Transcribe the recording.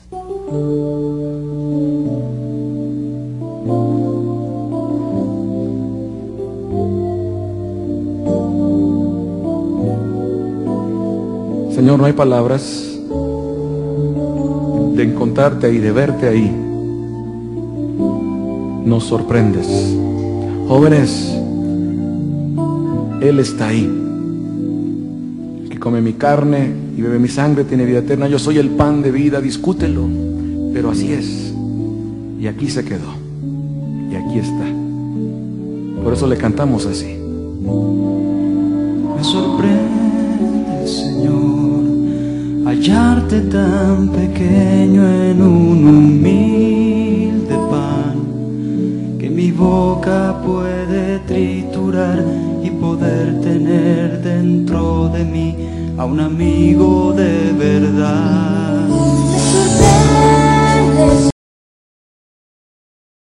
Señor, no hay palabras de encontrarte ahí, de verte ahí. Nos sorprendes. Jóvenes, Él está ahí. El que come mi carne y bebe mi sangre tiene vida eterna. Yo soy el pan de vida, discútelo. Pero así es. Y aquí se quedó. Y aquí está. Por eso le cantamos así. Me sorprende, Señor, hallarte tan pequeño en un humilde pan que mi boca puede triturar y poder tener dentro de mí a un amigo de verdad.